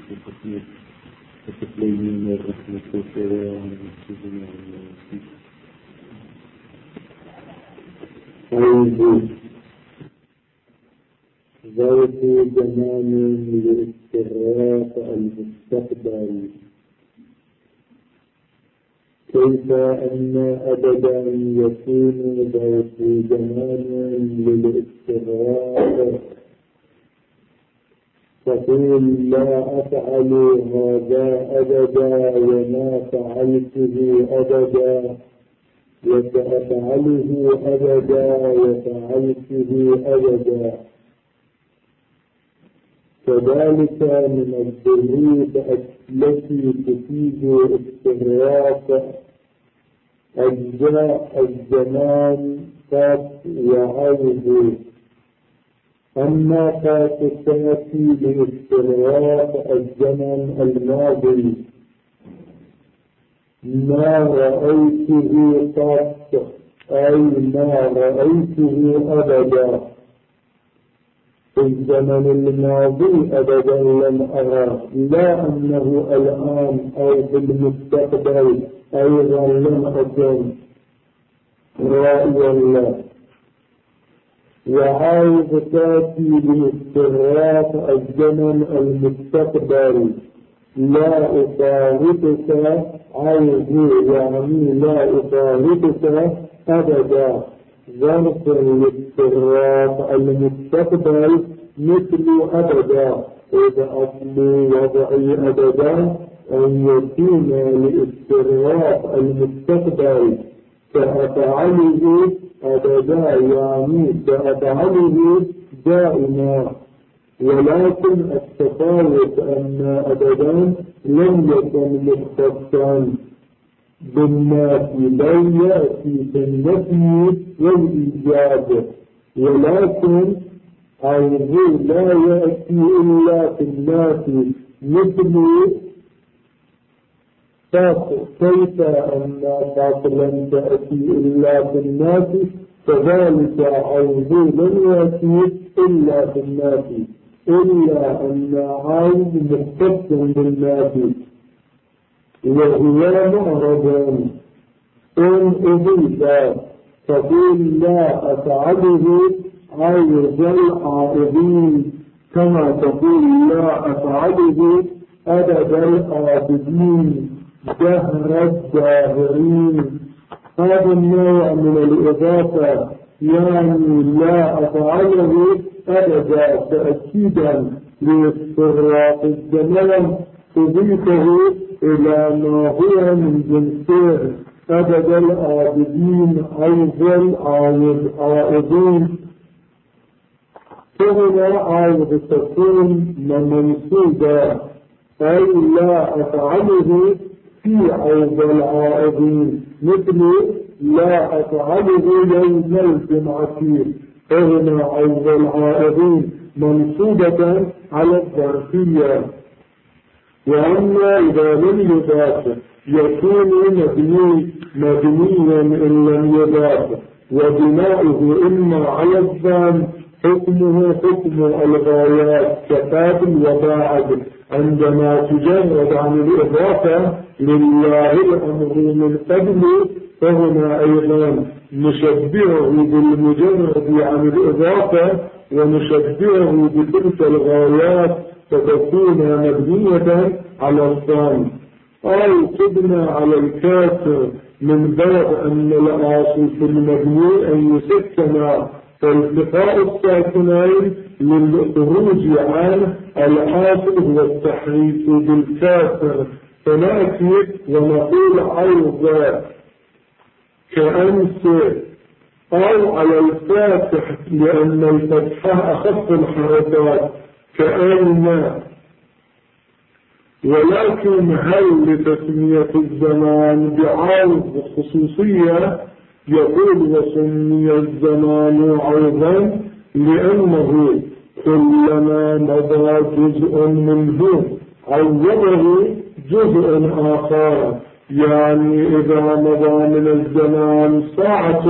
التكليف التكليمين والرحمة والسلام والسلام ذات زمان لاستغراق المستقبل كيف أن أبدا يكون ذات زمان للاستغراق تقول لا أفعل هذا أبدا وما فعلته أبدا وسأفعله أبدا وفعلته أبدا. كذلك من الظروف التي تفيد استغراق أجزاء الزمان قاس وعوض. أما قاس تأتي لاستغراق الزمن الماضي ما رأيته قط أي ما رأيته أبدا في الزمن الماضي أبدا لم أرى، لا أنه الآن أو في المستقبل أيضا لم أكن رأي الله. وعاوز تأتي لاستغراق الزمن المستقبل لا أفارقك عوض يعني لا أفارقك أبدا. ظرف الاستغراق المستقبل مثل أبدا إذا أصل وضعي أبدا أن يكون لاستغراق المستقبل سأفعله أبدا يعني سأفعله دائما. ولكن التفاوت أن أبدا لم يكن مختصا بالنافي بل يأتي في النفي والإيجاب، ولكن عوض لا يأتي إلا في النافي مثل كيف أن باطلا تأتي إلا في النافي كذلك عوض لن يأتي إلا في النافي إلا أن عوض مختص بالنافي وهو معرض إن أضيف تقول لا أفعله عوض العائضين كما تقول لا أفعله أبد العابدين دهر الداهرين. هذا النوع من الإضافة يعني لا أفعله أبدا تأكيدا لاستغراق الزمان تضيفه إلى ما هو من جنسه أبد العابدين عوض العائضين. فهنا عوض تكون منصوبة أي لا أفعله في عوض العائضين مثل لا أفعله يوم الجمعة. فهنا عوض العائضين منصوبة على الظرفية. وأما إذا لم يضاف يكون مبنيا إن لم يضاف وبناؤه إما على الضم حكمه حكم الغايات كفاف وباعد عندما تجرد عن الإضافة لله الأمر من قبل فهنا أيضا نشبهه بالمجرد عن الإضافة ونشبهه بتلك الغايات فتكون مبنية على الضم أو تبنى على الكسر من باب أن الأصل في المبني أن يسكن فالتقاء الساكنين للخروج عن الأصل هو التحريف بالكسر. فنأتي ونقول عوض كأمس أو على الفاتح لأن الفتحة أخف الحركات كأن. ولكن هل لتسمية الزمان بعوض خصوصية؟ يقول وسمي الزمان عوضا لأنه كلما مضى جزء منه عوضه جزء آخر. يعني إذا مضى من الزمان ساعة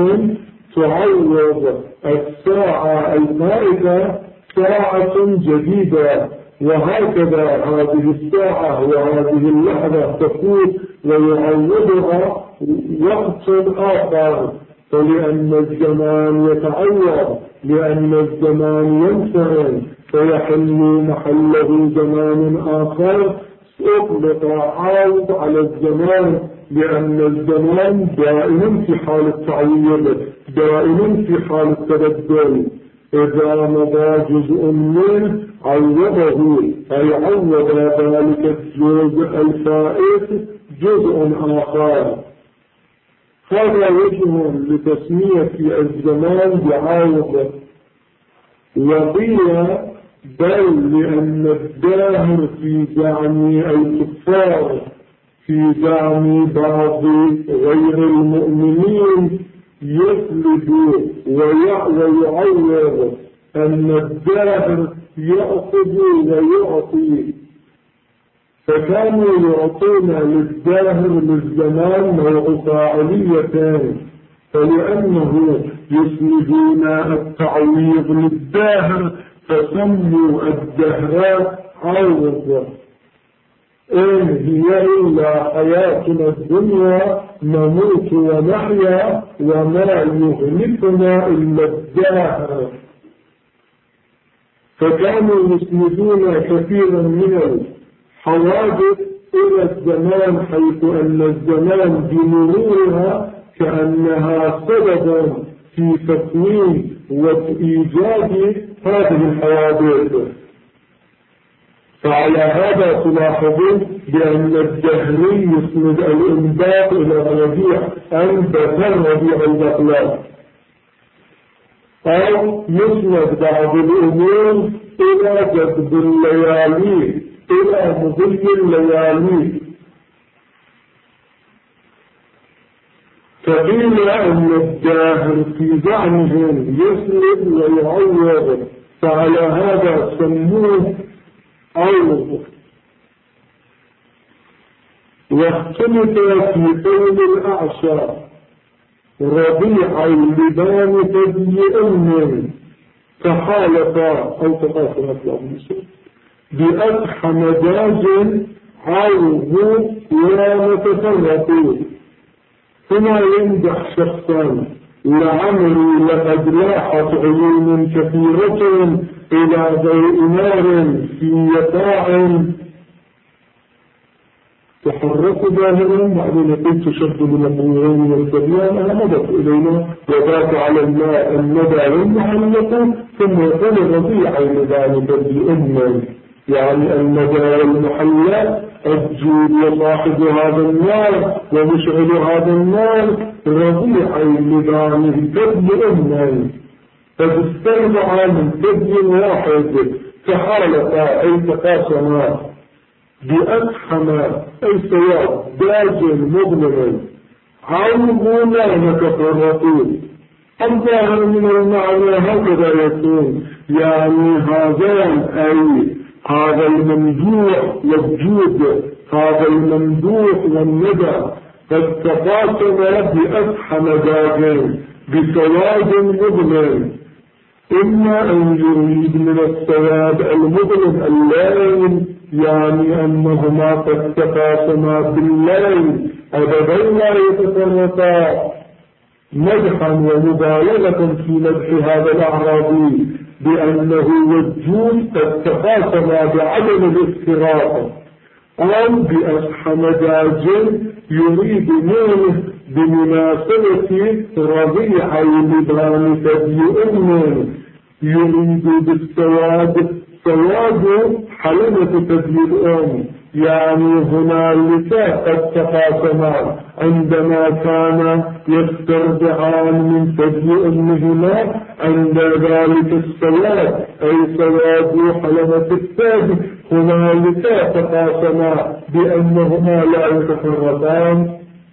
تعوض الساعة الفائتة ساعة جديدة وهكذا هذه الساعة وهذه اللحظة تفوت ويعوضها وقت آخر، فلأن الزمان يتعوض، لأن الزمان ينتهي فيحل محله زمان آخر. أطلق عوض على الزمان لأن الزمان دائما في حال التعويض، دائما في حال التبدل. إذا مضى جزء منه عوضه، أي عوض ذلك الجزء الفائت جزء آخر. هذا وجه لتسمية الزمان بعوض. وقيل بل لأن الداهر في زعم الكفار، في زعم بعض غير المؤمنين يسلب ويعوض، أن الداهر يأخذ ويعطي، فكانوا يعطون للداهر للزمان موضع فاعليتان، فلأنه يسندون التعويض للداهر فسموا الدهرات عوض. إن هي إلا حياتنا الدنيا نموت ونحيا وما يهلكنا إلا الدهر. فكانوا يسندون كثيرا من الحوادث إلى الزمان، حيث أن الزمان بمرورها كأنها سبب في تكوين وإيجاد هذه الحوادث. فعلى هذا تلاحظون بأن الدهري يسند الإنباط إلى الربيع، أنبت الربيع البقلاء، أو يسند بعض الأمور إلى جذب الليالي، إلى مضي الليالي. فقيل أن الداهر في زعمهم يسند ويعوض، فعلى هذا سموه عوض. واختلف في قول الأعشى ربيع اللبان تبيئن، فحالف أو تقاسم أطلاب بأضحى مجاز عوض لا نتفرقوا. هنا يمدح شخصا لعمري لقد لاحت عيون كثيرة إلى ضوء نار في يقاع تحرك ظاهرا، بعدين قلت تشد من الطويلين والسبيان مضت إلينا وذاك على الماء الندى والمحلق، ثم يقول الربيع لذلك بأمه، يعني الندى والمحلق الجود وصاحب هذا النار ومشعل هذا النار ربيع لذلك بأمه، فتسترضع من كذب واحد فحالة أي تقاسما بأفحم أي سواد داج مظلم عوض لا نتفرقون. الظاهر من المعنى هكذا يكون، يعني هذان أي هذا الممدوح والجود، هذا الممدوح والندى قد تقاسما بأفحم داج بسواد مظلم، إما أن يريد من السواد المظلم الليل، يعني أنهما قد تقاسما بالليل أبدا لا يتفرقا، مدحا ومبالغة في مدح هذا الأعرابي بأنه والجود قد تقاسما بعدم الافتراق، أو بأصحى مجاز يريد منه بمناسبة ربيع اللبان تبيئن، يريد بالسواد سواد حلمة تبيي الأم، يعني هنالك قد تقاسما عندما كان يسترضعان من تبيي أمهما، عند ذلك السواد أي سواد حلمة التاج هنالك تقاسما بأنهما لا يتفرقان.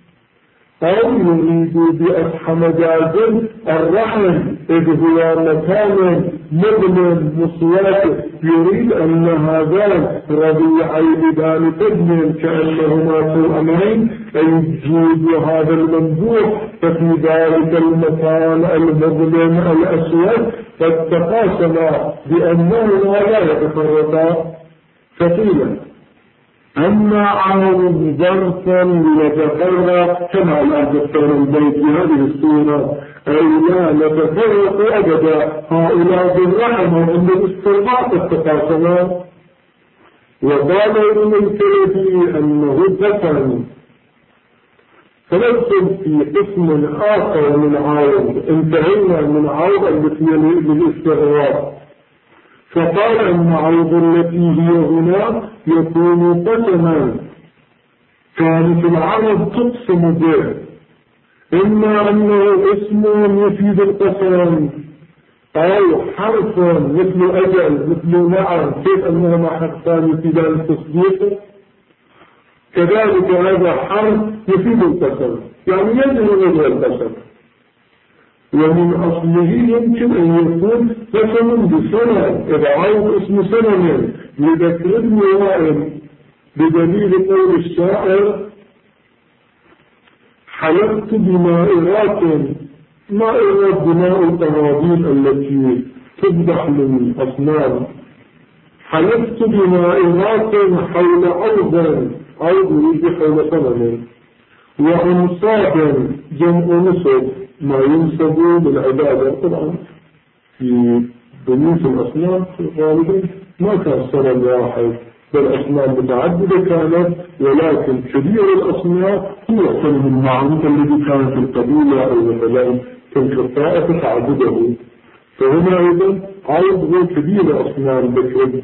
أو يريد بأصحى مجاز الرحم إذ هو مكان مظلم مصوات، يريد أن هذان ربيع اللبان تبن كأنهما توأمين، أي الجود هذا الممدوح، ففي ذلك المكان المظلم الأسود قد تقاسما بأنهما لا يتفرقا. فقيل أما عارض ظرفا ليتفرق كما لا تذكر البيت بهذه الصورة أي لا نتفرق أبدا هؤلاء بالرحمة عند الاسترباط التقاسمات. وقال ابن الكلبي أنه ذكر فندخل في قسم آخر من عارض انتهينا من عارض التي للاستغراق. فقال أن عرض التي هي هنا يكون قسما كانت العرض تقسم به إما أنه اسم يفيد القسم أو حرف مثل أجل مثل نعم كيف أنهما حرفان يفيدان التصديق كذلك هذا حرف يفيد القسم يعني يدعو إلى القسم. ومن أصله يمكن أن يكون قسم بسنة إذا عرض اسم سنة لذكر ابن وائل بدليل قول الشاعر حلفت بمائرات مائرات بماء القناديل التي تذبح للأصنام حلفت بمائرات حول عرض يجي حول سنة وأنصاب جمع نصب ما ينسب للعبادة. طبعا في بنية الأصنام غالبا ما كان صنم واحد بل أصنام متعددة كانت ولكن كبير الأصنام هو الصنم المعروف الذي كان في القبيلة أو مثلا تلك الطائفة تعبده. فهنا أيضا عرض هو كبير الأصنام ذكر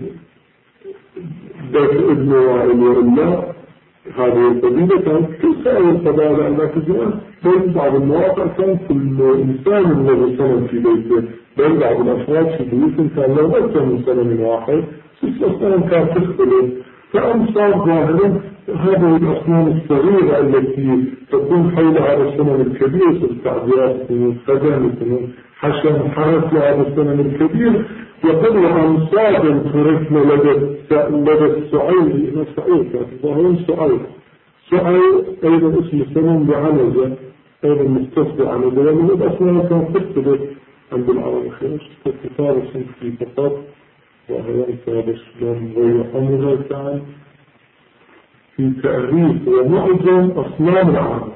ابن وائل وإلا هذه القبيلة كانت كسائر القبائل التي جاءت بل بعض المواقع كان كل إنسان له صنم في بيته بل بعض الأفراد في بيوتهم كان له أكثر من صنم واحد الصنم كانت تختلف. فأمثال ظاهرا هذه الأصنام الصغيرة التي تكون حول هذا الصنم الكبير في التعبيرات من خدم حشم حرس لهذا الصنم الكبير يقول أمصاد خرجنا لدى السعيد ظاهرين سعيد أيضا اسم الصنم بعنزة أيضا مستصدع عنزة لأنه الأصنام كان تختلف عند العرب خير كتاب في فقط وهي كتاب السلام غير أمر تعالى في تأريخ ومعظم أصنام العرب.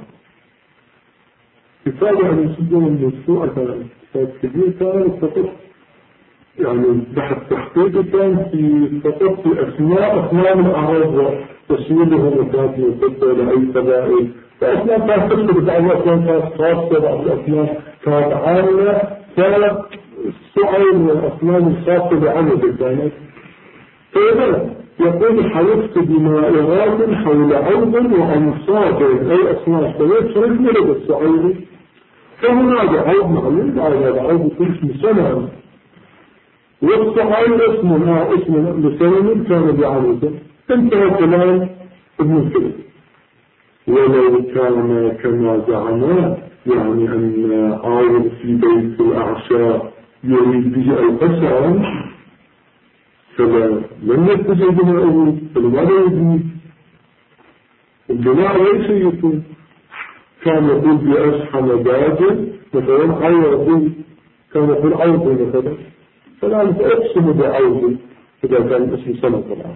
كتاب عن يسجل من السوء كتاب كبير كان فقط يعني بحث تحقيق كان فقط في أسماء أصنام العرب وتسويلهم وكانت يصدر لأي قبائل. فأصنام كانت تختلف بعض الأصنام كانت خاصة بعض الأصنام كانت عامة كانت السعي والأصنام الخاصة بعمل كانت. فإذا يقول حلفت بمائرات حول عرض وأنصاب أي أصنام فيصرف لدى السعيد. فهنا هذا عرض معلوم هذا عرض كل سنة والسعيد اسم لسنة كان بعرضه. انتهى كلام ابن الكلب. ولو كان كما زعمنا يعني أن عارض في بيت الأعشاء يريد به القسم فلا لم يتجه بناؤه فلماذا يبني البناء ليس يكون كان يقول بأسحم باجل مثلا عرض كان يقول عرض مثلا فلا أقسم بعرض إذا كان اسم سنة الآن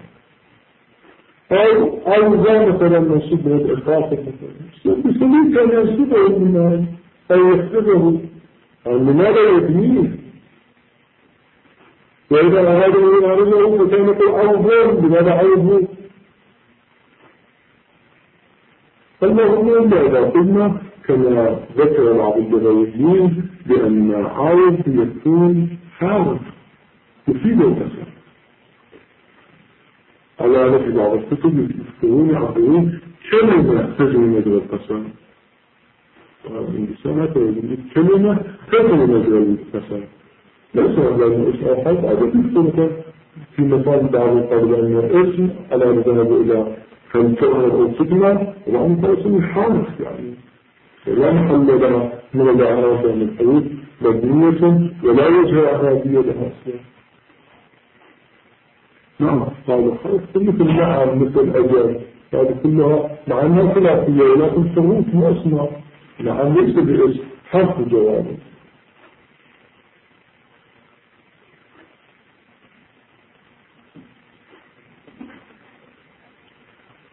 أو ذا مثلا منصوب من الإخلاص بسبيل كان ينصبه من أو يحسبه لماذا يبنيه وإذا أراد أن يعرضه فكان يقول عرضون لماذا عرضه. فالمهم إذا قلنا كما ذكر بعض الجغويين بأن عرض يكون حارف يفيد الأسر على هذا في بعض الكتب يذكرون كلمة تجري مجرى القسم الإنسان يقول كلمة تجري مجرى القسم ليس لأنه اسم أحد عدد السلطة في مثال بعض قبل أن الاسم على الذهب إلى كالكونة أو فتنة وأنت اسم حارس يعني لا محل لها من الأعراض عن الحدود مبنية ولا وجه أعرابية لها أصلا. نعم هذا خلص مثل نعم مثل أجل هذه كلها مع أنها ثلاثية ولكن شروط وأسماء نعم ليس باسم حرف جوابه.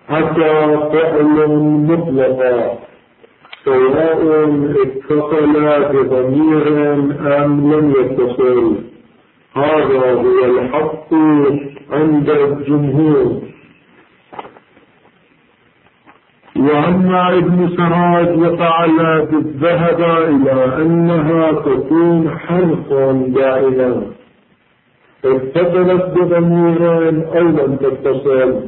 عسى فعل مطلقا سواء اتصل بضمير أم لم يتصل، هذا هو الحق عند الجمهور. وأما ابن سراج وتعالى ذهب إلى أنها تكون حرفا دائما اتصلت بضمير أو لم تتصل،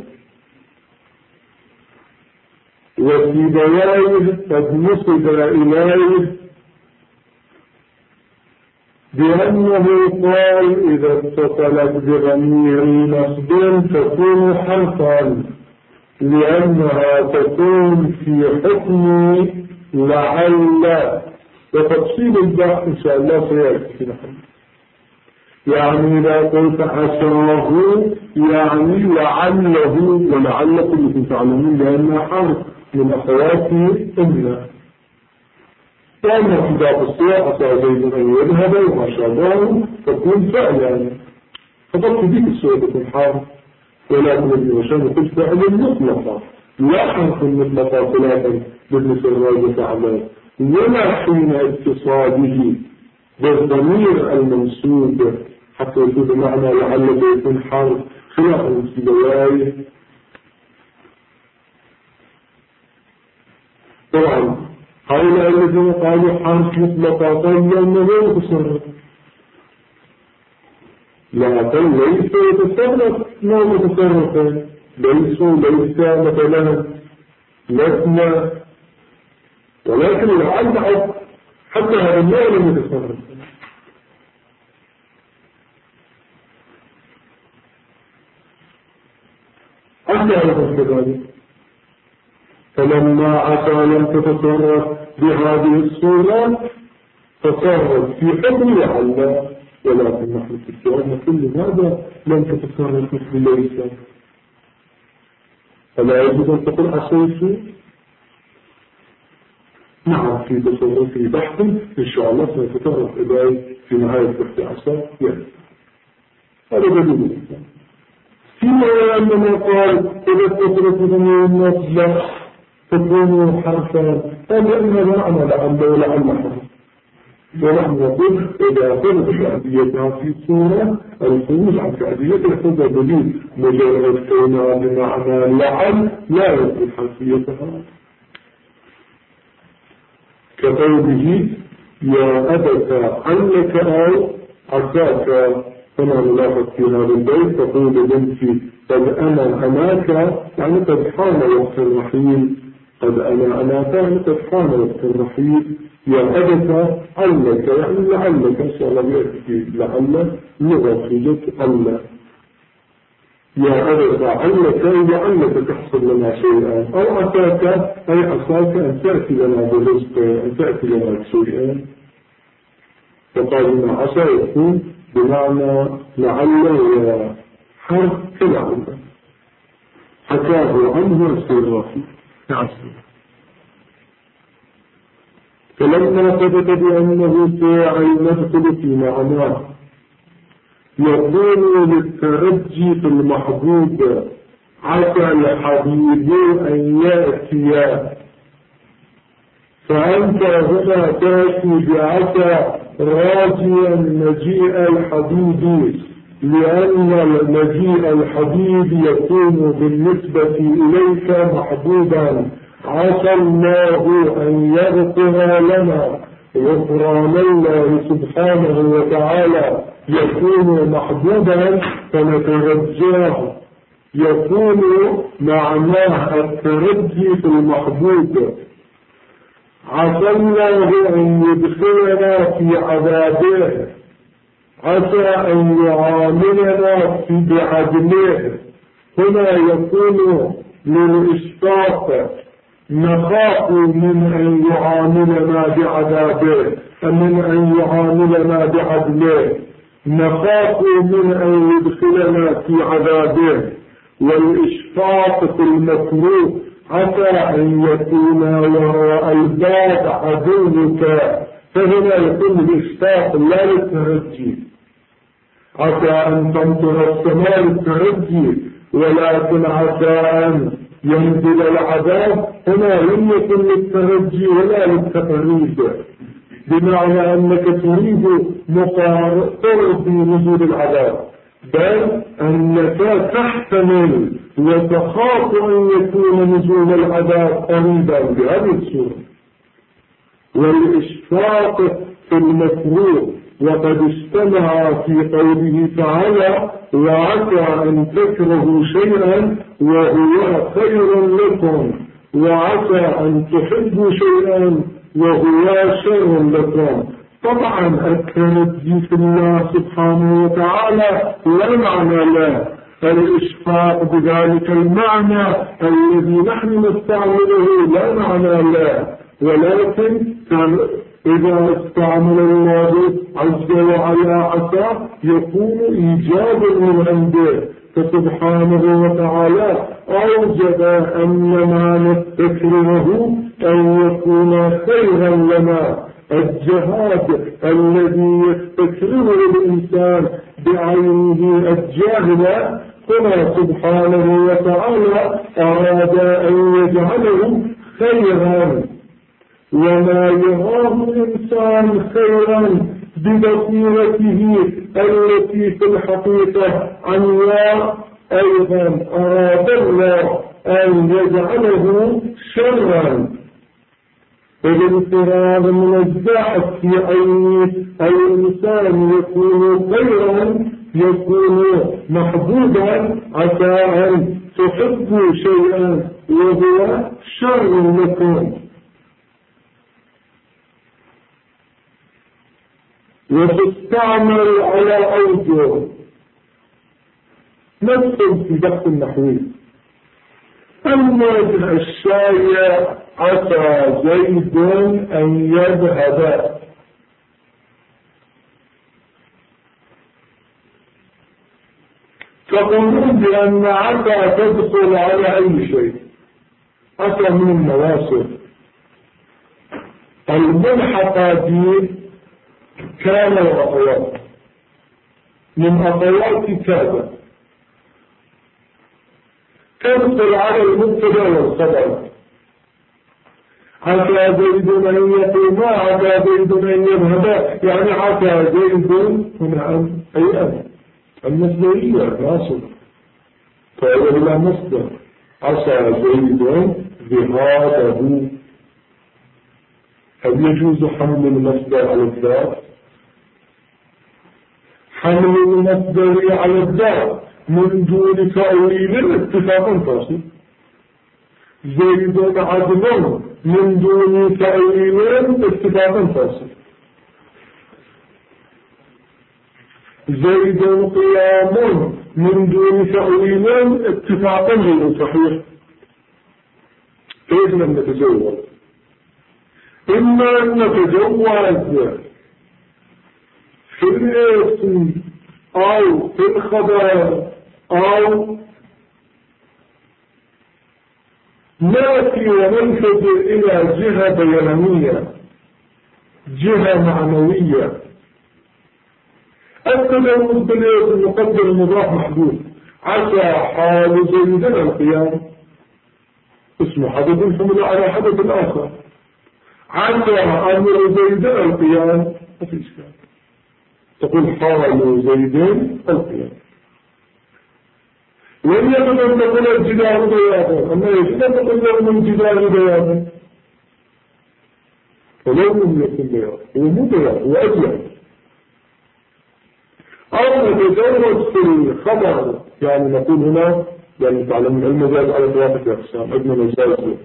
وفي بيانه قد نسب إليه بأنه قال إذا اتصلت بضمير نصب تكون حرفا، لأنها تكون في حكم لعل، وتفصيل البحث إن شاء الله سيأتي نحن. يعني إذا قلت عساه يعني لعله، ولعل كلكم تعلمون لأنها حرف من أخوات أمنا. وأما في باب الصيغة عسى زيد أن يذهب وما شابه تكون فعلا، فقط بك السورة تكون حرف، ولكن ابن هشام يقول فعل مطلقة لا حرف مطلقة خلافا بابن سراج وتعالى، ولا حين اتصاله بالضمير المنسوب حتى يكون معنى لعله يكون حرف خلافا في بوايه. طبعا هؤلاء الذين قالوا حرف مطلقة قالوا أنه لا يتصرف، لكن ليس يتصرف ما متصرف، ليس مثلا لسنا، ولكن العلم حتى هذا النوع لم يتصرف. حتى هذا كذلك، فلما عسى لم تتصرف بهذه الصورة تصرف في حكم لعل، ولكن نحن في السؤال كل هذا لم تتصرف مثل ليس، فلا يجب أن تقول عسيت. نعم في تصرف في بحث إن شاء الله سنتطرق إليه في نهاية بحث عسى يعني. هذا دليل فيما أننا قال إذا تصرف ضمير النصب تكون حرفا، فلأن معنى لعل ولعل حرف، ونحن نقول إذا خرجت كأبيتها في صورة الخروج عن كأبيتها هذا دليل، مجرد كونها بمعنى لعل لا يكون حرفيتها، كقوله يا أبت عنك أو عساك، كما نلاحظ في هذا البيت تقول بنتي قد أنا أناك يعني قد حان وقت الرحيل، قد أنا يعني قد حان وقت الرحيل، يا أبت علك يعني لعلك إن شاء الله يأتي لعل لغة لك الله، يا أبت علك لعلك تحصل لنا شيئا، أو عساك أي عساك أن تأتي لنا برزق، أن تأتي لنا بشيئا. فقال إن عسى يكون بمعنى لعل وحرف كلعل، حكاه عنه السراحي عسى. فلما ثبت بأنه ساعي ندخل في معناه يكون للترجي في المحبوب عسى الحبيب أن يأتي، فأنت هنا تأتي بعسى راجيا مجيء الحبيب، لأن مجيء الحبيب يكون بالنسبة إليك محبوبا، عسى الله أن يغفر لنا، غفران الله سبحانه وتعالى يكون محبوبا فنترجاه، يكون معناه الترجي في المحبوب، عسى الله أن يدخلنا في عذابه، عسى أن يعاملنا في بعدله. هنا يكون للإشفاق، نخاف من أن يعاملنا بعذابه، من أن يعاملنا بعدله، نخاف من أن يدخلنا في عذابه. والإشفاق في المكروه عسى أن يكون وراء الباب عدوك، فهنا يكون الإشفاق لا للترجي، عسى أن تمطر السماء للترجي، ولكن عسى أن ينزل العذاب هنا لم يكن للترجي ولا للتقريب، بمعنى أنك تريد قرب نزول العذاب، بل أنك تحتمل وتخاف أن يكون نزول العذاب قريبا بهذه الصورة. والإشفاق في المفروض وقد اجتمع في قوله تعالى وعسى أن تكرهوا شيئا وهو خير لكم وعسى أن تحبوا شيئا وهو شر لكم. طبعا التنجي في الله سبحانه وتعالى لا معنى له، الإشفاق بذلك المعنى الذي نحن نستعمله لا معنى له، ولكن إذا استعمل الله عز وعلا عسى يكون إيجابا من عنده، فسبحانه وتعالى أوجب أن ما نستكرهه أن يكون خيرا لنا. الجهاد الذي يستكرهه الإنسان بعينه الجاهلة هنا سبحانه وتعالى أراد أن يجعله خيرا، وما يراه الإنسان خيرا ببصيرته التي في الحقيقة عنواء أيضا أراد الله أن يجعله شرا. الانفراد من الضعف في عين الإنسان يكون خيرا، يكون محبوبا، عسى أن تحبوا شيئا وهو شر لكم. وتستعمل على أوجه ندخل في بحث النحوي. الوجه الشائع عسى زيد أن يذهب، تقولون بأن عسى تدخل على أي شيء. عسى من النواصب الملحقة به كان وأخوات، من أخوات كذا تدخل على المبتدا والخبر. عسى زيد أن يقوم، عسى زيد أن يذهب، يعني عسى زيد هنا أي أن المصدرية ناصب فإلى مصدر عسى زيد ذهابه. هل يجوز حمل المصدر على الذات؟ حمل المصدر على الذات من دون تأويل اتفاقا فاصل. زيد عدل من دون تأويل اتفاقا فاصل. زيد قيام من دون تأويل اتفاقا غير صحيح. كيف لم نتجوز؟ إما أن نتجوز في الاسم أو في الخبر أو نأتي وننفذ إلى جهة بيانية، جهة معنوية. التجوز بالاسم المقدر المضاف محدود. عسى حال زيد القيام اسم حدث حمل على حدث آخر. عسى أمر زيد القيام ما في إشكال، تقول حال زيد القيام. لم يكن أن تقول الجدار بياضا، أما يجب أن تقول لهم الجدار بياضا، ولو لم يكن بياض ومو بياض وأجل. أو نتجوز في الخبر، يعني نقول هنا يعني تعلم المجاز على ثلاثة أقسام. عندنا مجاز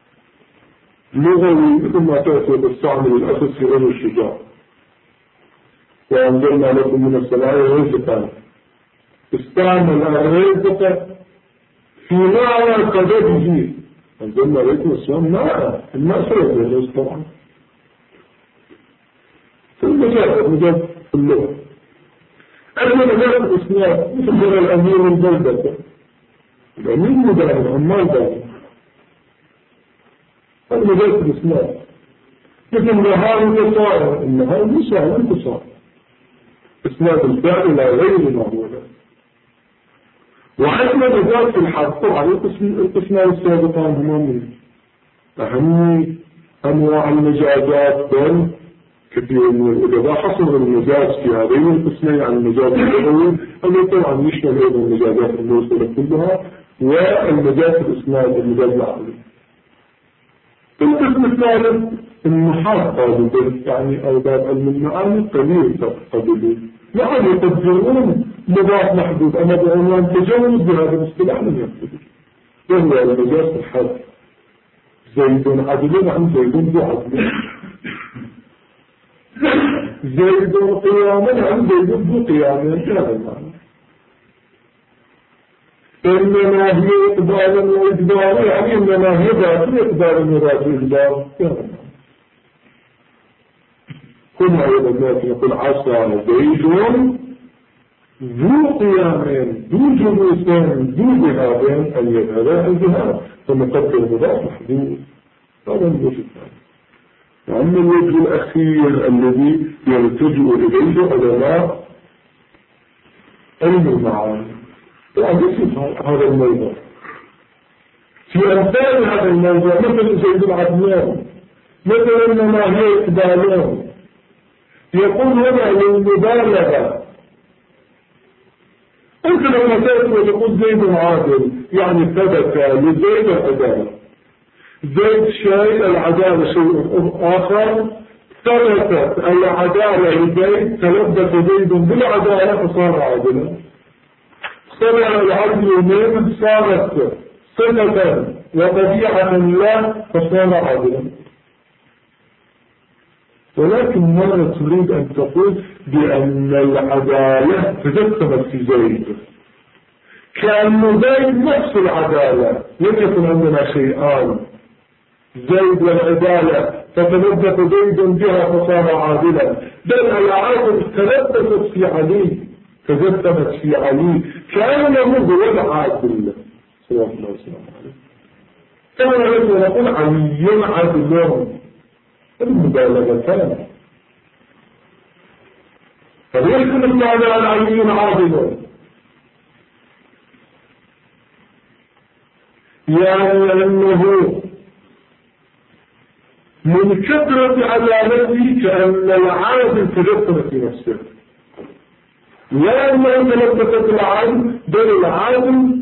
لغوي مثل ما تأتي بالصعب للأسف في غير الشجاع، وأنزلنا لكم من السماء رزقا. استعمل الرزق في معنى قدره، أنزلنا لكم السماء معنى الماء سيد الرزق طبعا في المجاز في اللغة. أجل مجاز الإسلام مثل الأمير البلدة، الأمير مدار عمال دار، هذا مجاز الإسلام. مثل نهار انتصار، النهار نساء انتصار، إسناد الفعل إلى غير معمولة. وعندنا مجال في الحرف. طبعا القسمان السابقان هما من أهم أنواع المجازات، بل كثير من الأدباء حصر المجاز في هذين القسمين عن المجاز اللغوي الذي طبعا يشمل أيضا المجازات الموصولة كلها والمجاز الإسناد والمجاز العقلي. القسم الثالث النحاة قابل، يعني أرباب علم المعاني قليل قابل، نعم يقدرون مضاف محدود، أما بعنوان تجاوز بهذا الاصطلاح لم يقبل، وهو المجاز الحرف. زيد عدل عن زيد ذو عدل، زيد قياما عن زيد ذو قياما، هذا المعنى. إنما هي إقبالا وإجبارا، يعني إنما هي ذات إقبالا وذات إجبار، هذا المعنى. هنا أيضا ذات يقول عصا زيد ذو قيام ذو جلوس ذو ذهاب أن يذهب الذهاب، فمقدر مضاف محدود. هذا الوجه الثاني. وأما الوجه الأخير الذي يلتجئ إليه علماء علم المعاني، وأنصف هذا الموضوع في أمثال هذا الموضوع، مثل زيد العدنان، مثل إنما هي إقبالون، يقول هنا للمبالغة. أنت لما تأتي وتقول زيد عادل يعني ثبت لزيد العدالة، زيد شيء العدالة شيء آخر، ثبتت العدالة لزيد، تلبس زيد بالعدالة فصار عادلا، صنع العدل منه صارت صفة وطبيعة له فصار عادلا. ولكن ماذا تريد أن تقول؟ بأن العدالة تجسمت في زيد، كأن زيد نفس العدالة، لم يكن عندنا شيئان، زيد والعدالة فتلبس زيد بها فصار عادلا، بل العادل تلبست في علي، تجسمت في علي، كأنه هو العادل صلى الله عليه وسلم. كما نقول علي عدل، المبالغة كان فليكن المعنى علي عادل، يعني أنه من كثرة عدالته كأن العادل تجسم في نفسه، لا أنه تلبست العادل، بل العادل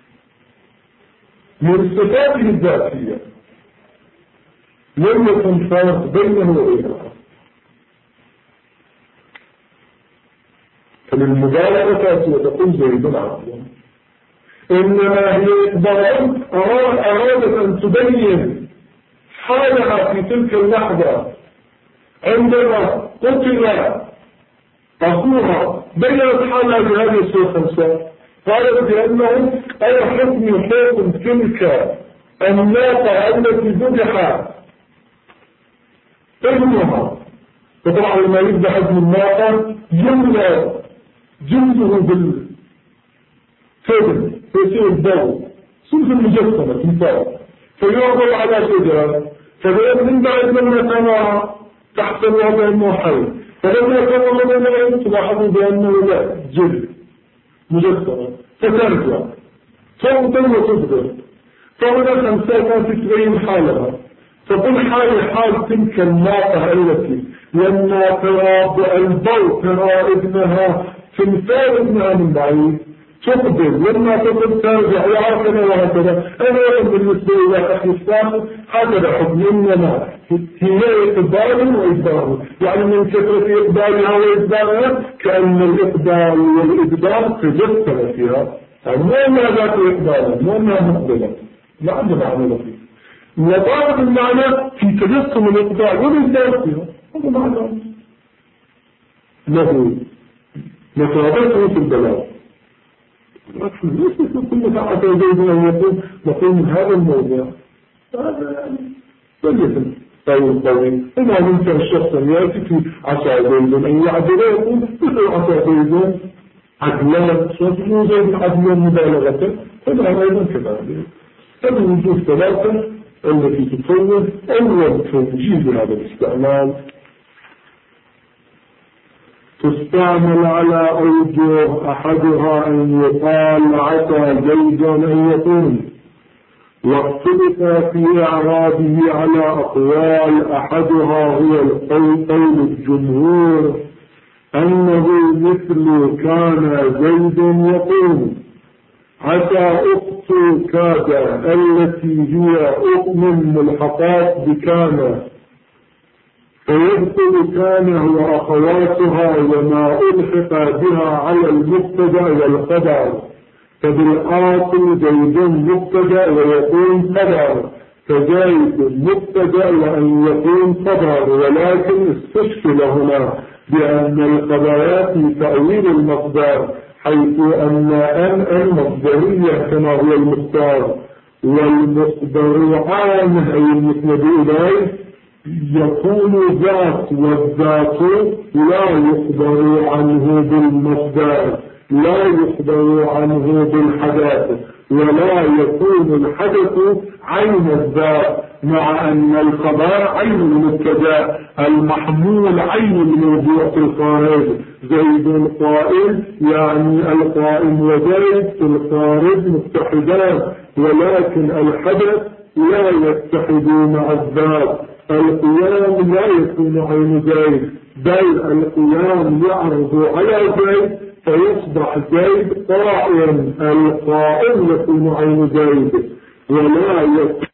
من صفاته الذاتية، لم يكن فرق بينه وبين العدل. فللمبالغة تأتي وتقول زيد عدل، إنما هي إقبال أرادت أن تبين حالها في تلك اللحظة عندما قتل أخوها، بينت حالها بهذه الصورة الخمسة، قالت بأنه أي حكم تلك الناقة التي ذبح ابنها. فطبعا لما يذبح ابن الناقة يملى جلده بالفدن فيصير الضوء صوت المجسمة مثال، فيوضع على شجرة، فبين من بعد لما كان تحت الوضع أنه حي، فلما كان الله تلاحظوا بأنه لا جلد مجسمة، فترجع فوضا وتبدر. فهناك أمثال كانت تبين حالها، فقل حال تلك الناقة التي لما ترى الضوء ترى ابنها تمثال ابنها من بعيد تقبل، لما تقبل ترجع وهكذا وهكذا. أنا بالنسبة إلى أخي الثاني هكذا حكم، إنما هي إقبال وإدبار، يعني من كثرة إقبالها وإدبارها كأن الإقبال والإدبار تجسم فيها، يعني ما أنها ذات إقبالا، ما أنها مقبلة، ما عندنا معنى لطيف. وطالب المعنى في تجسم الإقبال والإدبار فيها، هذا معنى له مطابقه في البلاغ. لكن ليس كل ساعة يجب أن يكون نقول من هذا الموضوع، هذا يعني بلية طويل. إذا ممكن الشخص يأتي في عصا زيد أن يعدل يقول مثل عصا زيد عدلان، وفي زيد عدلان مبالغة، هذا أيضا كذلك. هذه وجوه ثلاثة التي تكون أول توجيه لهذا الاستعمال. تستعمل على أوجه، أحدها أن يقال عسى زيد أن يقوم، واختلف في إعرابه على أقوال، أحدها هو قول الجمهور أنه مثل كان زيد يقوم. عسى أخت كاد التي هي من ملحقات بكان، فيدخل كان وأخواتها وما ألحق بها على المبتدأ والخبر، فبالآخر زيد مبتدأ ويكون خبر، فزيد مبتدأ وأن يكون خبر، ولكن استشكل هنا بأن الخبرات في تأويل المصدر، حيث أن المصدرية كما هو المختار، والمصدر عنه أي المسند إليه يكون ذات، والذات لا يخبر عنه بالمصدر، لا يخبر عنه بالحدث، ولا يكون الحدث عين الذات، مع أن الخبر عين المبتدا المحمول عين الموضوع في الخارج. زيد القائم يعني القائم وزيد في الخارج متحدان، ولكن الحدث لا يتحد مع الذات. القيام لا يكون عين زيد، بل القيام يعرض على زيد فيصبح زيد قائم، القائم يكون عين زيد ولا يكون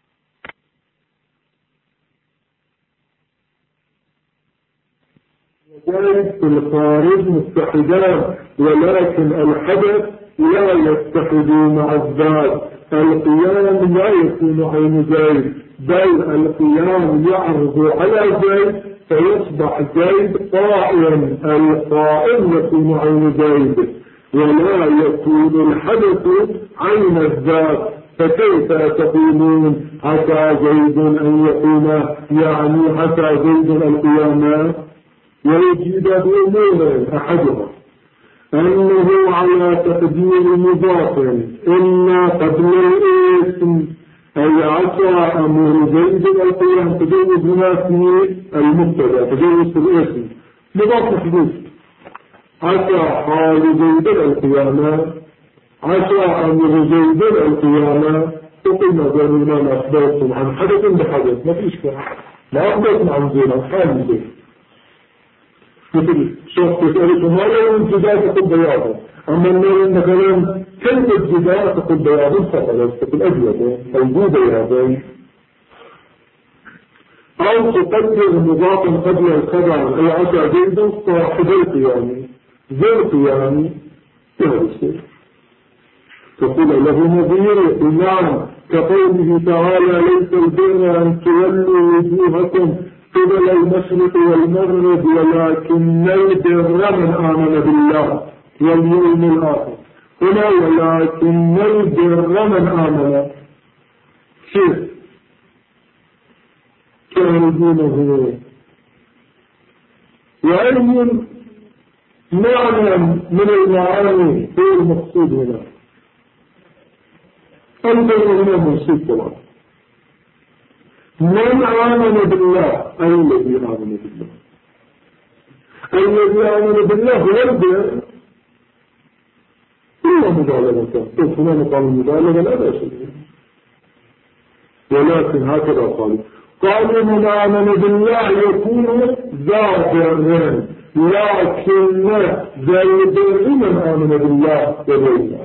زيد في الخارج متحدان، ولكن الحدث لا يتحد مع الذات. القيام لا يكون عين زيد، بل القيام يعرض على زيد فيصبح زيد قائم، القائم يكون عين زيد ولا يكون الحدث عين الذات. فكيف تقولون عسى زيد أن يقوم، يعني عسى زيد القيامة؟ ويجيب بأمور، أحدها أنه على تقدير مضاف إلا قبل الاسم، أي عسى أمر زيد القيام، تجوز هنا في المبتدا، تجوز في الاسم مضاف محدود. عسى حال زيد القيامة، عسى أمر زيد القيامة، وقلنا ذلك ما أخبرتم عن حدث بحدث، ما فيش كلام، ما أخبرتم عن زيد حال زيد. مثل شخص يسألكم ما لو الجدال تقول بياضا، أما النور مثلا كلمة الجدال تقول بياضا فقط، تقول أبيض أو بياضا، أو تقدر مضافا قبل الخبر، أي عسى زيد صاحب القيام، ذي القيام يهرسل، تقول له نظير نعم، كقوله تعالى ليس البر أن تولوا وجوهكم قبل المشرق والمغرب، ولكن البر من آمن بالله واليوم الآخر. هنا ولكن البر من آمن، كيف كان دينه، وأي معنى من المعاني هو المقصود هنا. البر هنا منصوب طبعا، من آمن بالله، الذي آمن بالله، الذي آمن بالله هو البر، إلا مبالغة، قلت هنا مقام المبالغة لا بأس به، ولكن هكذا قالوا من آمن بالله يكون ذا بر، لكن ذا البر من آمن بالله وبالله.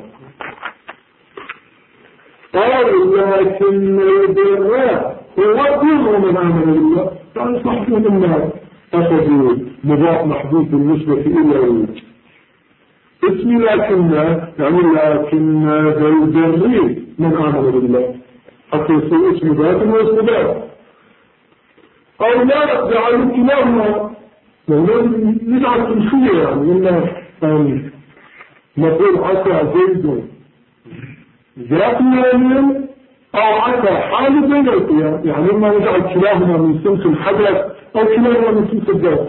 قالوا لكن البر هو كل من آمن بالله، كان صحبه بالله، أخذوا مضاف محدود بالنسبة إلى الوجه. اسم لكن يعني لكن ذا البر من آمن بالله، حتى يصير اسم ذات واسم ذات، أو لا جعلوا كلاهما، ولن نجعل تنشية يعني إن نقول عسى زيد ذات يوم أو عسى حال بين القيام، يعني إما نجعل كلاهما من سنس الحدث أو كلاهما من سنس الذات.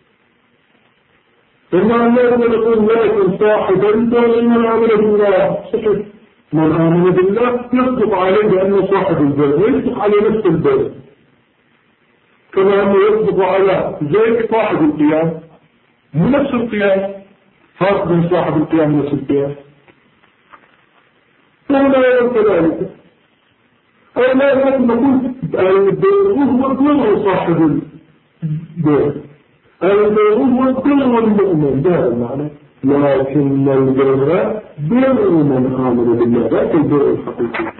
إما أن نقول لكن صاحب البر من آمن بالله، صحيح من آمن بالله يصدق عليه بأنه صاحب البر، ويصدق على نفس البر، كما أنه يصدق على زيد صاحب القيام، مو نفس القياس، فرق بين صاحب القيام ونفس القياس. فهنا يقول كذلك أو لا يمكن نقول البيروه والبير صاحب البير، البيروه والبير والمؤمن، ده المعنى. لكن البر بير من آمن بالله، ذاك البر الحقيقي.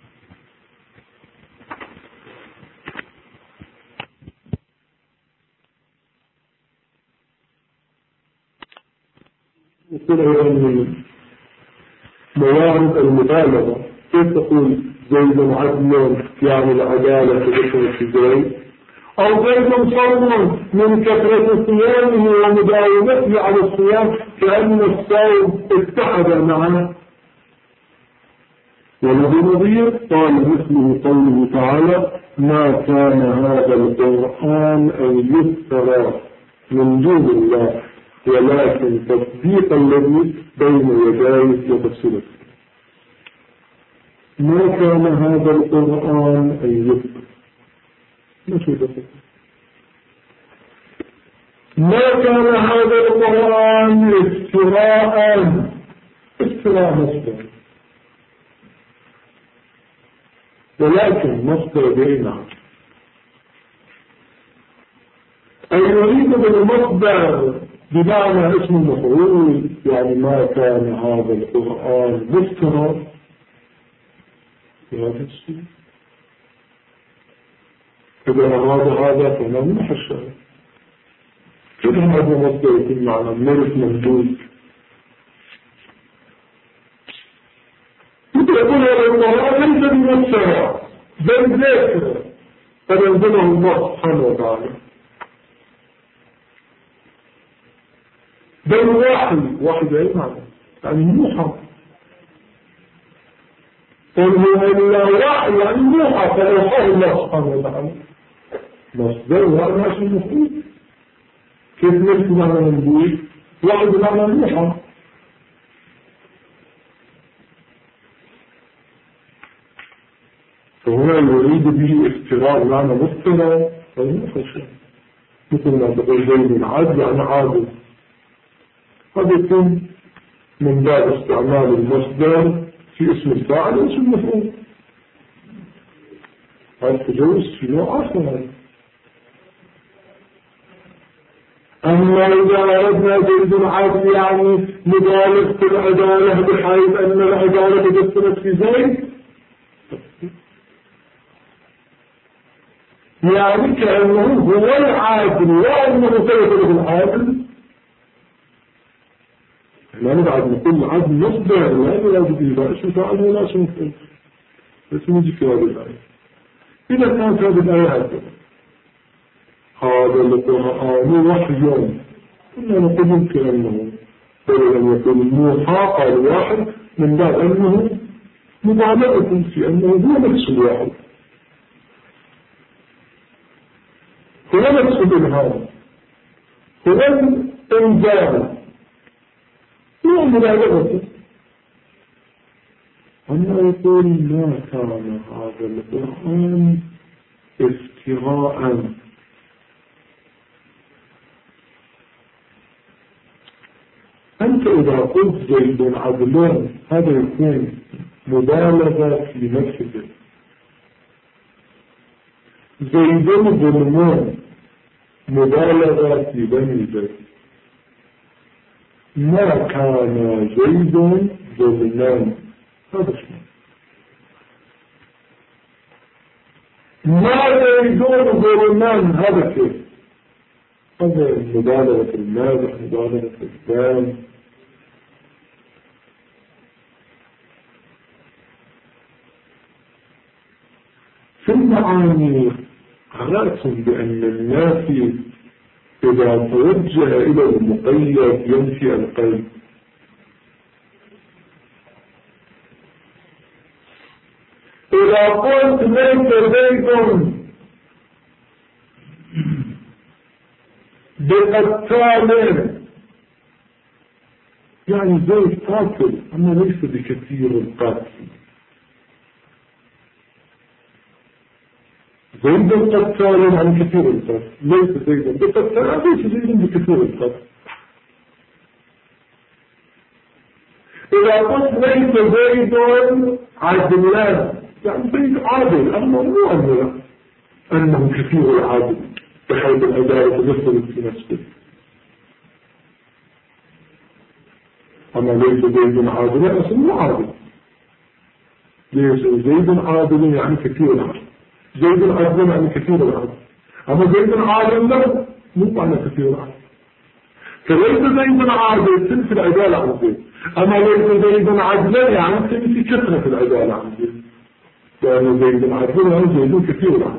يقول أيضا موارد المبالغة، كيف تقول زيد عدل يعني العدالة في زيد، أو زيد صوم من كثرة صيامه ومداومته على الصيام كأن الصوم اتحد معه. وله نظير قال مثله قوله تعالى ما كان هذا القرآن أن يفترى من دون الله ولكن تصديق الذي بين يديه وتفسيره. ما كان هذا القرآن أن يفترى، ما كان هذا القرآن افتراء مصدر، ولكن مصدر بينه أن يريد بالمصدر بمعنى اسم المفعول، يعني ما كان هذا القرآن مفترى بهذا الشيء. إذا أراد هذا فما منح الشيء كده هذا مصدر يكون معنى مرف ممدود. يقول هذا القرآن ليس بمفترى بل ذاكرة فنزله الله سبحانه وتعالى، بل واحد أي معنى يعني موحى، قل هو إلا وحي يعني موحى فأوحاه الله سبحانه وتعالى. مصدر وأنا اسم مفعول، كيف نفس معنى ممدود واحد معنى موحى. فهنا يريد به افتراء معنى مفترى فينفش، مثل ما تقول زيد عاد يعني عادل، هذا يكون من باب استعمال المصدر في اسم الفاعل واسم المفعول. هذا التجوز في نوع آخر. أما إذا أردنا زيد عاد يعني مبالغة العدالة بحيث أن العدالة تدخلت في زيد، يعني كأنه هو العادل وأنه سيطلب العادل. لا نبعد نقول عدل مصدر لا يجب إذا اسم فاعل ولا اسم مفعول، اسم يجي في هذه الآية. إذا كانت هذه الآية هذا القرآن وحي، كنا نقول يمكن أنه ولم يكن موحى قال واحد من باب أنه مبالغة في أنه هو نفس الواحد، هو نفس الإلهام، هو الإنزال، هو مبالغة. أما يقول ما كان هذا القرآن افتراء، أنت إذا قلت زيد عدل هذا يكون مبالغة في نفسه. زيد ظلمان مبالغة في بني زيد. ما كان زيد ظلمان هذا شيء، ما زيد ظلمان هذا كيف؟ هذا مبالغة المادح مبالغة الدام. في المعاني رأس بأن النافي إذا توجه إلى المقيد ينفي القيد. إذا قلت ليس زيد بقتال يعني زيد قاتل أما ليس بكثير القاتل. زيد قتال عن كثير القتل، ليس زيد بقتال ليس زيد بكثير القتل. إذا قلت ليس زيد عادلا يعني زيد عادل، أما مو أنه كثير العادل بحيث العدالة تمثل في نفسه. أما ليس زيد عادلا أصلا مو عادل. ليس زيد عادل يعني كثير العادل، زيد عادل يعني كثير العادل، أما زيد عادل لا مو معنى كثير العادل. فليس زيد عادل تنفي العدالة عن زيد، أما ليس زيد عادلا يعني تنفي كثرة العدالة عن زيد، لأن زيد عادل يعني زيد كثير العادل.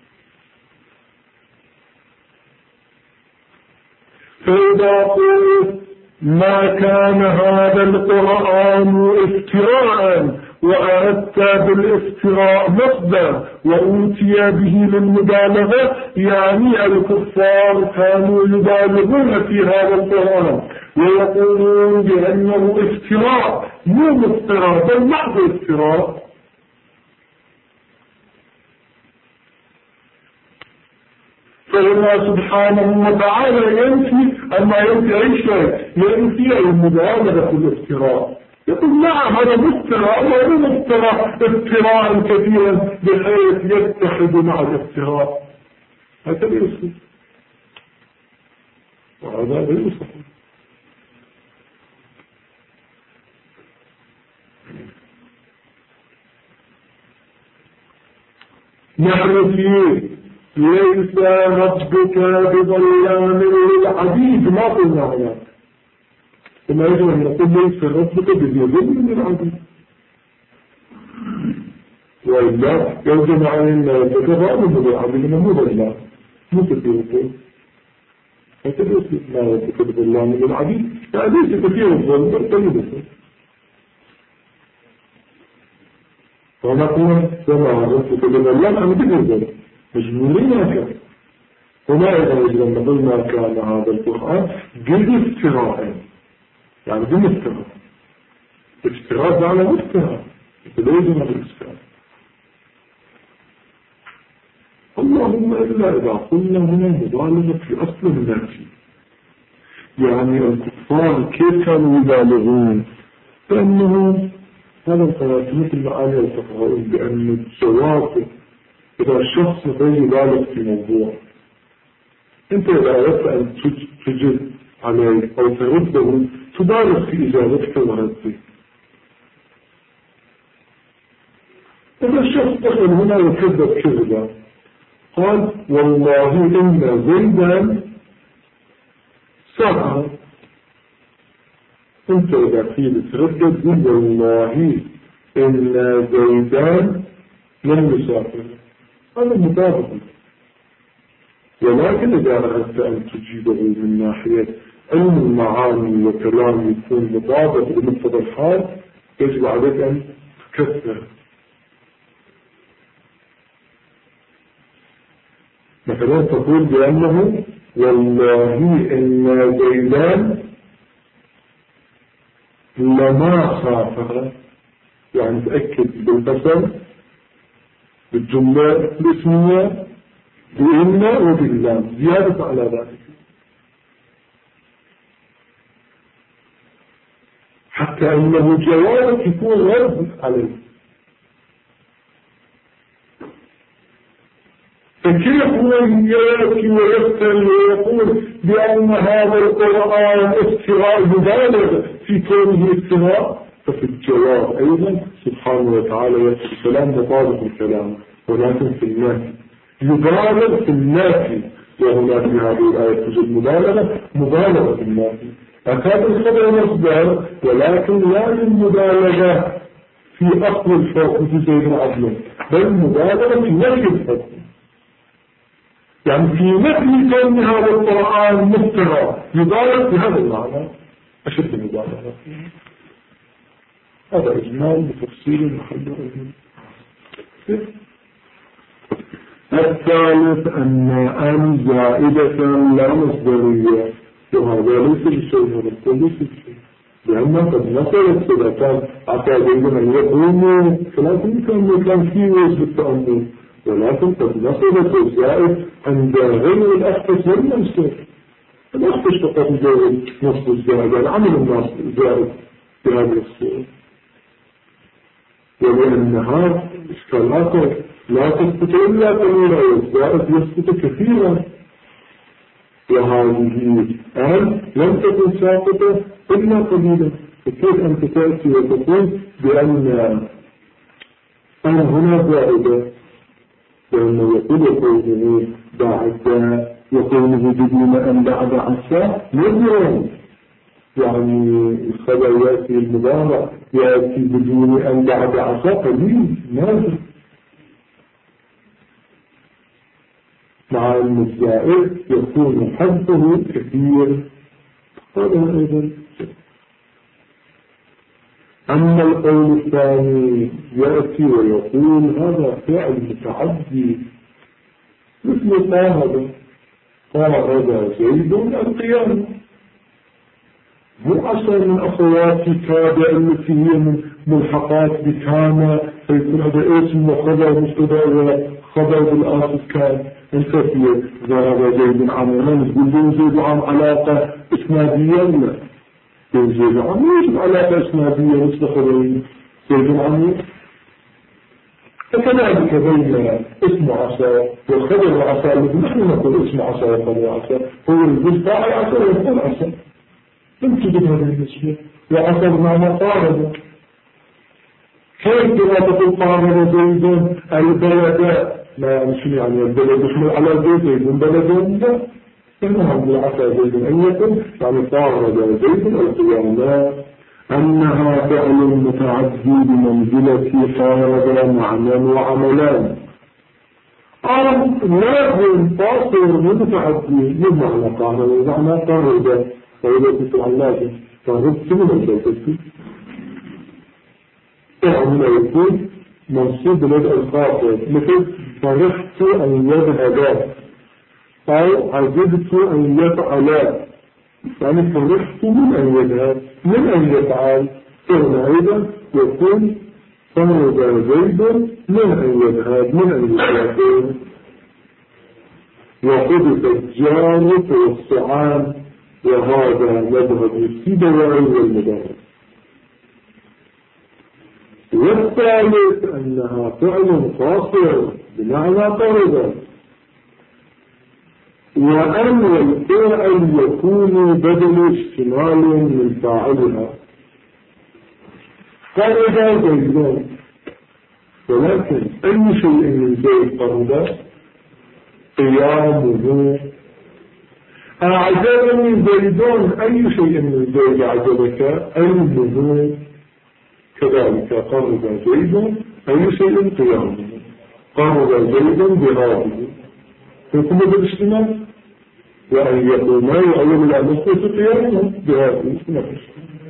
فإذا قلت ما كان هذا القرآن افتراء وأردت بالافتراء مصدر وأوتي به للمبالغة، يعني الكفار كانوا يبالغون في هذا القرآن ويقولون بأنه افتراء مو مفتراء بل محض افتراء. فالله سبحانه وتعالى ينفي أما ينفي أي شيء، ينفي المبالغة في الافتراء. يقول نعم هذا مفتراء وهو مفتراء افتراء كثيرا بحيث يتحد مع الافتراء. هذا يصف وهذا يصف. نحن فيه ليس ربك بظلام للعبيد ما قلنا هناك، وما يجب أن نقول ليس ربك بظلم للعبيد، وإلا يجب أن تتظالم للعبيد من هو ظلام مو كثير. فتدرس لا ربك بظلام للعبيد يعني ليس كثير الظلم بل قليل الظلم. ونقول وما ربك بظلام عن ذكر الظلم مجمولين هكذا. وما إذا يجب أن نقول ما كان هذا القرآن جد افتراء يعني دون افتراء، افتراء على مفتراء يتلوزن بالافتراء. اللهم إلا إذا قلنا هنا مبالغة في أصل النافي، يعني الكفار كيف كانوا يبالغون؟ فإنه هذا القرآن مثل المعاني والتفاؤل بأن الجواب إذا الشخص غير يبالغ في موضوع، أنت إذا أردت أن تجد عليه أو ترده تبالغ في إجابتك ورده. إذا الشخص دخل هنا وكذب كذبا قال والله إن زيدا سافر، أنت إذا قيل تردد والله إن زيدان لم يسافر، هذا مطابق. ولكن إذا أردت أن تجيبه من ناحية علم المعاني وكلام يكون مطابق لمقتضى الحال يجب عليك أن تكثر. مثلا تقول بأنه والله إن زيدان لما سافر، يعني تأكد بالبصر بالجملة الاسمية بإن وباللام زيادة على ذلك حتى أنه جوابك يكون غير عليه. فكيف هو يأتي ويفتر ويقول بأن هذا القرآن افتراء مبالغ في كونه افتراء؟ ففي الجواب أيضا سبحانه وتعالى يأتي الكلام مطابق الكلام ولكن في النافي يبالغ في النافي، وهنا في هذه الآية توجد مبالغة في النافي. أكاد الخبر مصدر ولكن لا للمبالغة في أصل الحكم في زيد العدل بل مبالغة في نفي الحكم، يعني في نفي كون هذا القرآن مفترى يبالغ في هذا المعنى أشد المبالغة. هذا إجمال بتفصيل محل علم. الثالث أن زائدة لا مصدرية، وهذا ليس بشيء مرتب ليس بشيء، لأنه قد مثلت إذا كان أعتاد أن يقوموا فلكن كان فيه وجه التأمل، ولكن قد مثلت الزائد عند غير الأخفش والمنصر. الأخفش فقط يجاوب نصف الزائد يعني عمل الناس الزائد، بهذه الصورة. ولأنها إشكالات لا تثبت إلا قليلا والزائد يثبت كثيرا، وهذه لم تكن ساقطة إلا قليلا. فكيف أنت تأتي وتقول بأن هنا زائدة، لأنه يقول بعد يقوله بدون أن بعد عسى نذر، يعني الخبر يأتي المضارع يأتي بدون أن بعد عسى قليل نذر، مع أن الزائد يكون حظه كثير. هذا أيضا. أما القول الثاني يأتي ويقول هذا فعل متعدي مثل قاعد زيد القيام، مو أصلا من أخوات كاد التي هي من ملحقات بكان، فيكون هذا اسم وخبر مبتدا وخبر بالآخر كان. انت في ذهب زيد عملا تقول لي زيد عن علاقة إسنادية؟ لا، زيد عن ليش علاقة إسنادية مثل خبرين زيد عن. فكذلك بين اسم عصا والخبر عصا الذي نحن نقول اسم عصا وخبر عصا هو المستعى عصا ويكون عصا. لم تجد هذه الاسم وعصا بمعنى قارب. كيف لا تقول قارب زيد البلد؟ ما نشمي يعني البلد يحمل على زيد من بلد؟ لا، إنها من عصا زيد أن يكون يعني قارب زيد القيام، أنها فعل متعدي بمنزلة قارب معنى وعملان. لازم فاصل متعدي بمعنى قارب ومعنى قارب، فإذا كنت عن لازم فهمت من الجلسة يعني يكون منصوب لدى الخاطر، مثل فرحت أن يذهب أو عجبت أن يفعل، يعني فرحت من أن يذهب من أن يفعل، فهنا يكون فرد زيد من أن يذهب من أن يفعل. وحدث الجار والصعام، وهذا مذهب السبوي والمدارس. والثالث أنها فعل قاصر بمعنى قرب، وأن الفعل يكون بدل اشتمال من فاعلها. قرب زيدون، ولكن أي شيء من زيد قرب قيامه. أعجبني زيدون، أي شيء من زيد أعجبك؟ علمه. كذلك قرب زيد أي شيء قيامه، قرب زيد بهذه حكم بالاجتماع، وأن يقوما يعلم الأمسة قيامه بهذه نفسه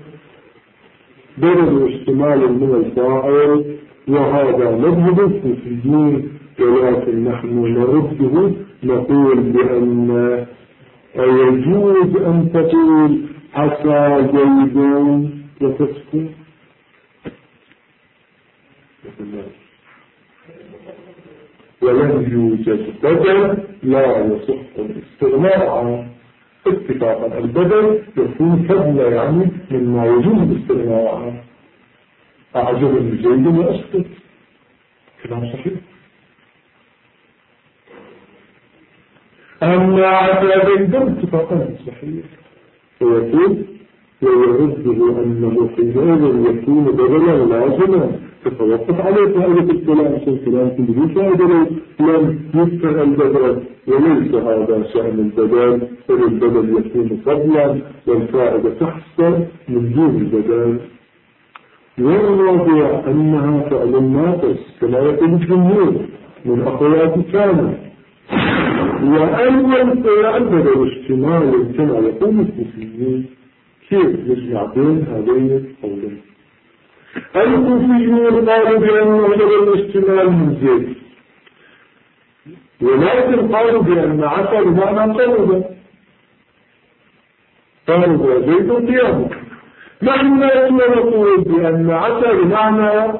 بدل اشتمال من الفاعل. وهذا مذهب الصوفيين، ولكن نحن نرده نقول بأن يجوز أن تقول عسى زيد وتسكت، ولم يوجد بدل لا يصح الاستغناء عنه اتفاقا. البدل يكون فضلا يعني مما يجوز الاستغناء عنه. أعجبني زيد وأسكت، كلام صحيح. أما عسى زيد اتفاقا صحيح، فيقول ويرده أنه حينئذ يكون بدلا لازما، تتوقف عليه فائدة الكلام. الكلام كله فائدة لم يذكر البدل، وليس هذا شأن البدل، فالبدل يكون فضلا والفائدة تحصل من دون البدل. والرابع أنها فعل ناقص كما يقول الجمهور من أقوات كامل، وأول فعل بدل اشتمال كما يقول الكوفيين. كيف نجمع بين هذين القولين؟ الكوفيون قالوا بأنه بدل الاشتمال من زيد، ولكن قالوا بأن عسى بمعنى قرب، قرب زيد قيامه. نحن نقول بأن عسى بمعنى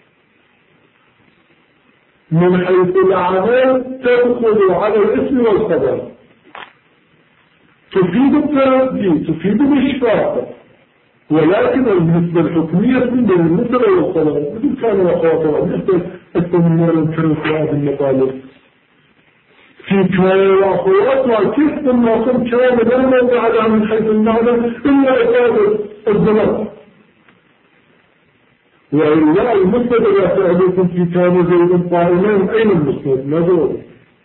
من حيث الأعمال تدخل على الاسم والخبر، تفيد التردي، تفيد الإشفاق، ولكن بالنسبة الحكمية بالنسبة للصلاة مثل كان وخاطرة بالنسبة التنمير الكريم في هذه المطالب في كان وخاطرة كيف بالناصر كان لما بعدها من حيث المعنى إلا إفادة الزمان وإلا المسند إذا فعلتم في كان زيد قائمين أين المسند؟ ماذا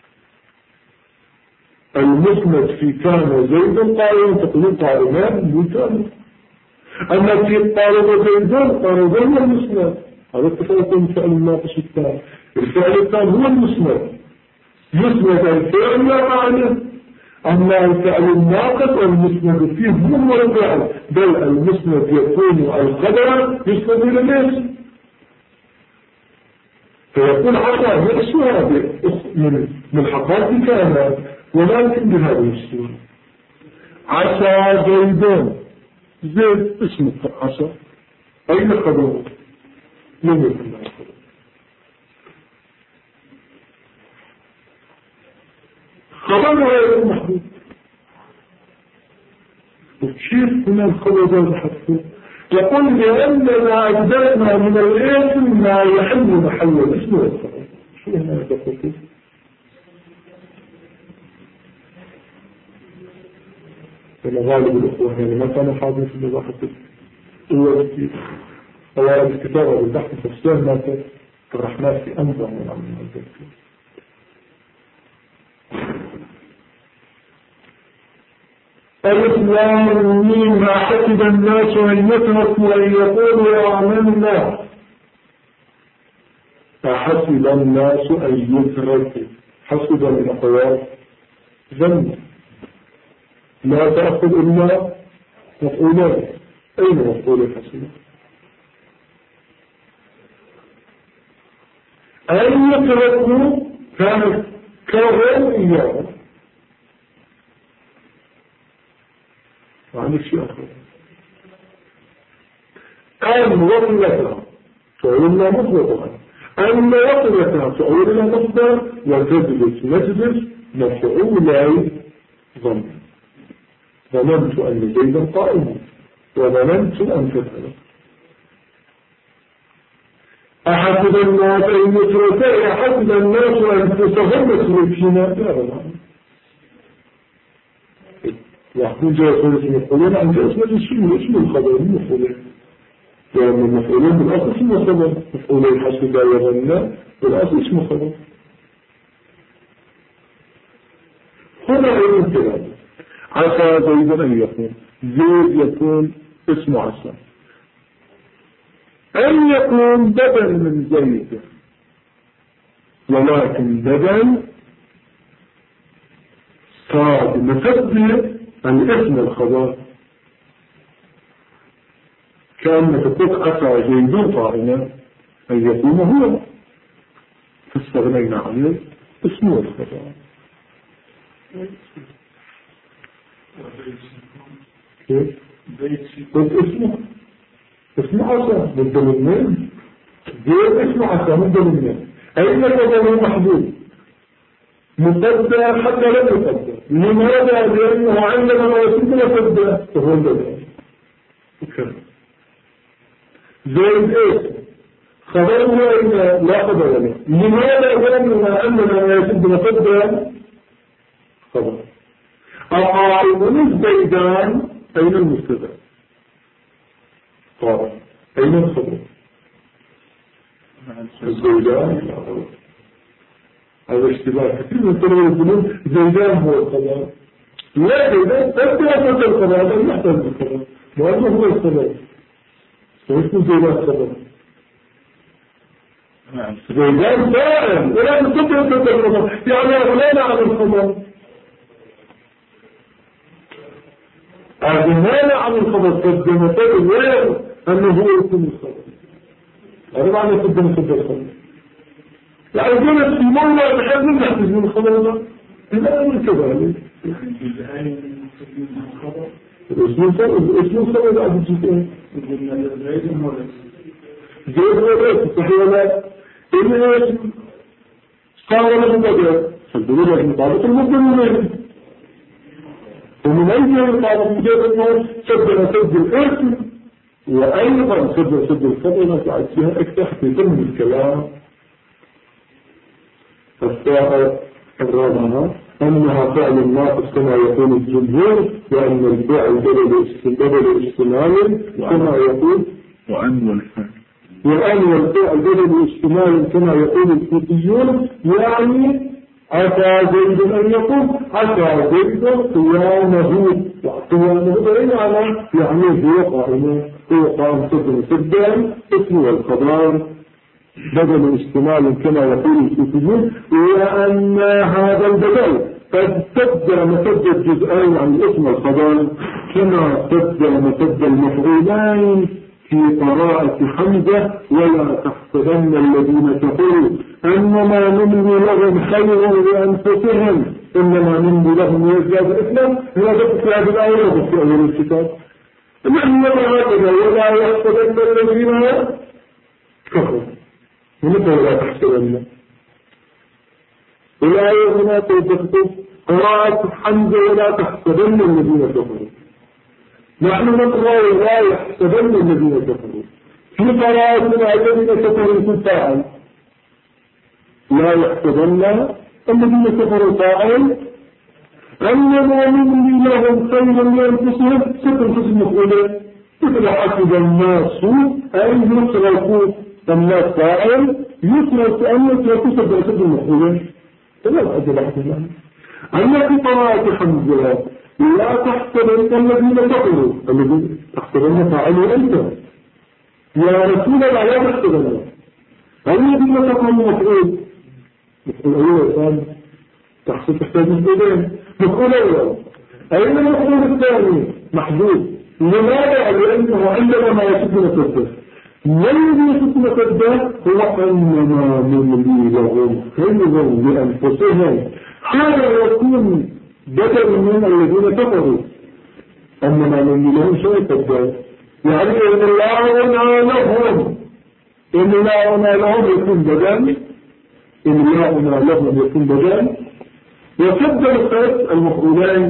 المسند في كان زيد قائمين تقولون قائمان مكان أما في قارب زيدان قارب هو المسند هذا التفاوت من فعل الناقص الثاني الفعل الثاني هو المسند يسند الفعل لا معنى أما الفعل الناقص المسند فيه مو الفعل بل المسند يكون القدر يسند إلى الاسم فيكون عطاء نفسها من حقائق كامل ولكن بهذه الصورة عسى زيدان زيد اسمه عسى أين قدره؟ لم يكن له قدر خبر غير محدود وكيف هنا الخبر غير محدود يقول لأننا أجدرنا من الاسم ما يحل محل الاسم والخبر شو هنا يقول إلى غالب الأخوة يعني ما كانوا حاضرين في الوضاحة هو كتير أولا الكتابة بالبحث تفسير ما ترحنا في أنظر من عمل الذكر الإسلام مما حسب الناس أن يتركوا وأن يقولوا آمنا فحسب الناس أن يتركوا حسب الأقوال ذنب لا تأخذ إلا مفعولان أين مفعول حسنا أن يتركوا كانت كرهم إياه وعن الشيء آخر أن وصلتها فعلنا مطلقا أن وصلتها فعلنا مصدر وتجلس مجلس مفعولاي ظن ظننت أن زيدا قائما وظننت أن تفعل أحسب الناس أن يتركوا أحسب الناس أن تتغمسوا فينا لا يحكون جاء صورة المفعولين عن جاء اسم الخبر المفعولين لأن المفعولين بالأصل اسم الخبر مفعولين حسب وظننا بالأصل اسم الخبر هنا أيضا كلام عسى زيدا أن يكون زيد يكون اسم عسى أن يكون بدل من زيد ولكن بدل صار مفدي الاسم الخبر كأنك تقول عسى زيد قائما أن يكون هو فاستغنينا عنه اسمه الخبر كيف؟ قلت اسمه عسى مدى منين غير اسمه عسى مدى منين أين الوضع محدود مقدر حتى لم يقدر لماذا؟ لأنه عندما ما يكون مقدر فهو البدل زيد اسم خبره أين لا خبر له لماذا؟ لأنه عندما ما يكون مقدر خبر أقارب الزيدان أين المستدى طبعا أين الخبر الزيدان هذا اشتباه كثير من طلبة يقولون زيدان هو الخبر لا زيدان تبدأ فتى الخبر هذا يحتاج الخبر وهذا هو الخبر فيكون زيدان خبر زيدان دائم ولا تبدأ فتى الخبر يعني أغلال على الخبر أغنانا عن الخبر قدمت الوير أنه هو يكون الخبر هذا معنى قدمت الخبر يعني قلت في مرة بحيث نحتاج من الخبر ده إلا أمر كذلك الاسم الخبر ده أبو جيتين زيد هو الاسم صحيح لا إلا اسم صار له بدأ فالدولة المطابق المدلولين ومن أي يطابق مجرد أنه سجل الاسم وأيضا سد الفضل بعد فيها اكتح في ضمن الكلام. الساعة الرابعة أنها فعل ناقص كما يقول الجمهور، وأن الفعل بدل اشتمال كما يقول وأن والفعل بدل اشتمال كما يقول الكوفيون. يعني عسى زيد أن يقول عسى زيد قيامه، يعني هو قام سدا اسمه القضاء بدل اشتمال كما يقول الكوفيون. وأن هذا البدل قد تبدأ مسد الجزئين عن اسم القضاء كما تبدأ مسد المفعولين في قراءة حمزة. ولا تحسبن الذين كفروا أنما نملي لهم خير لأنفسهم إنما نملي لهم ليزدادوا إثما. هذا في هذه الآية في أول الكتاب. إنما هكذا ولا يحسبن الذين كفروا. ومتى ولا تحسبن الآية هنا تذكر قراءة حمزة ولا تحسبن الذين كفروا. نحن نقرأ ولا يحسبن الذين كفروا. في قراءتنا الذين كفروا في فاعل، لا يحسبن الذين كفروا فاعل أنما نملي لهم خير لأنفسهم ستر في المفعولين. مثل حسب الناس أي يتركوا الناس فاعل يترك أن يتركوا سبع المفعولين. لا أجل أحسن. أما في قراءة حمزة لا تحسبن الذين كفروا، الذين تحسبن فاعلوا أنت يا رسول الله، لا تحسبن الذين كفروا مفعول. مفعول أول ثاني تحسب تحتاج مفعولين. مفعول أول أين المفعول الثاني محدود. لماذا؟ لأنه عندما ما يسد مسده الذي يسد مسده هو أنما نملي لهم خير لأنفسهم. هذا يكون بدل من الذين كفروا. أنما نملي لهم شيء كذاب، يعني إن الله لهم يكون بدل، إن الله لهم يكون بدل. وسد القيس المفعولين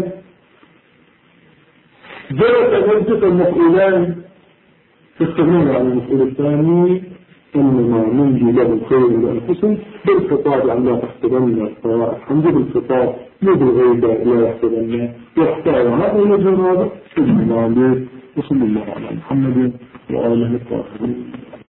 جلس منطق المفعولين في التغنين عن المفعول الثاني إنما ننجي له خير لأنفسهم بالخطاب عن لا تحسبن الحمد بالخطاب مو بالغيبة لا يحسبن يحتاج هذا الوجه هذا. وصلى الله على محمد وآله الطاهرين.